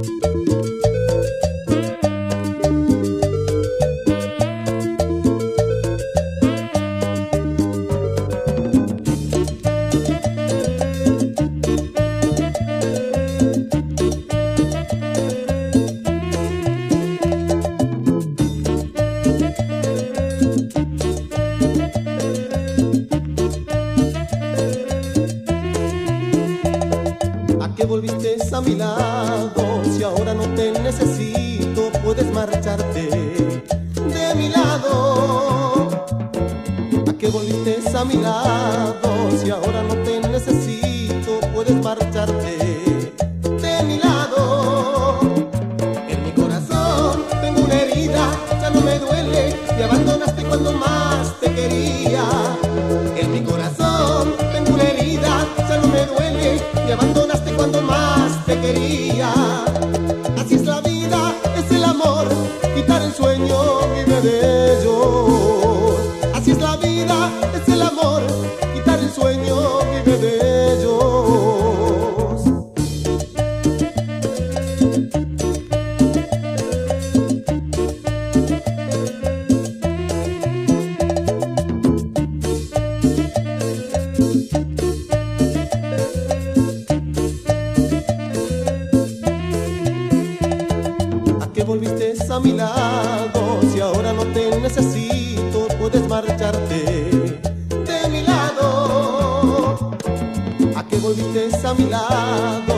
Que volviste a mi lado, si ahora no te necesito, puedes marcharte de mi lado. ¿A qué volviste a mi lado, si ahora no te necesito, puedes marcharte de mi lado? En mi corazón tengo una herida, ya no me duele, me abandonaste cuando más te quería. En mi corazón tengo una herida, ya no me duele, me abandonaste cuando más te quería. Así es la vida, es el amor, quitar el sueño vive de ellos. Así es la vida, es el amor, quitar el sueño vive de ellos. Que volviste a mi lado, si ahora no te necesito, puedes marcharte de mi lado. ¿A qué volviste a mi lado?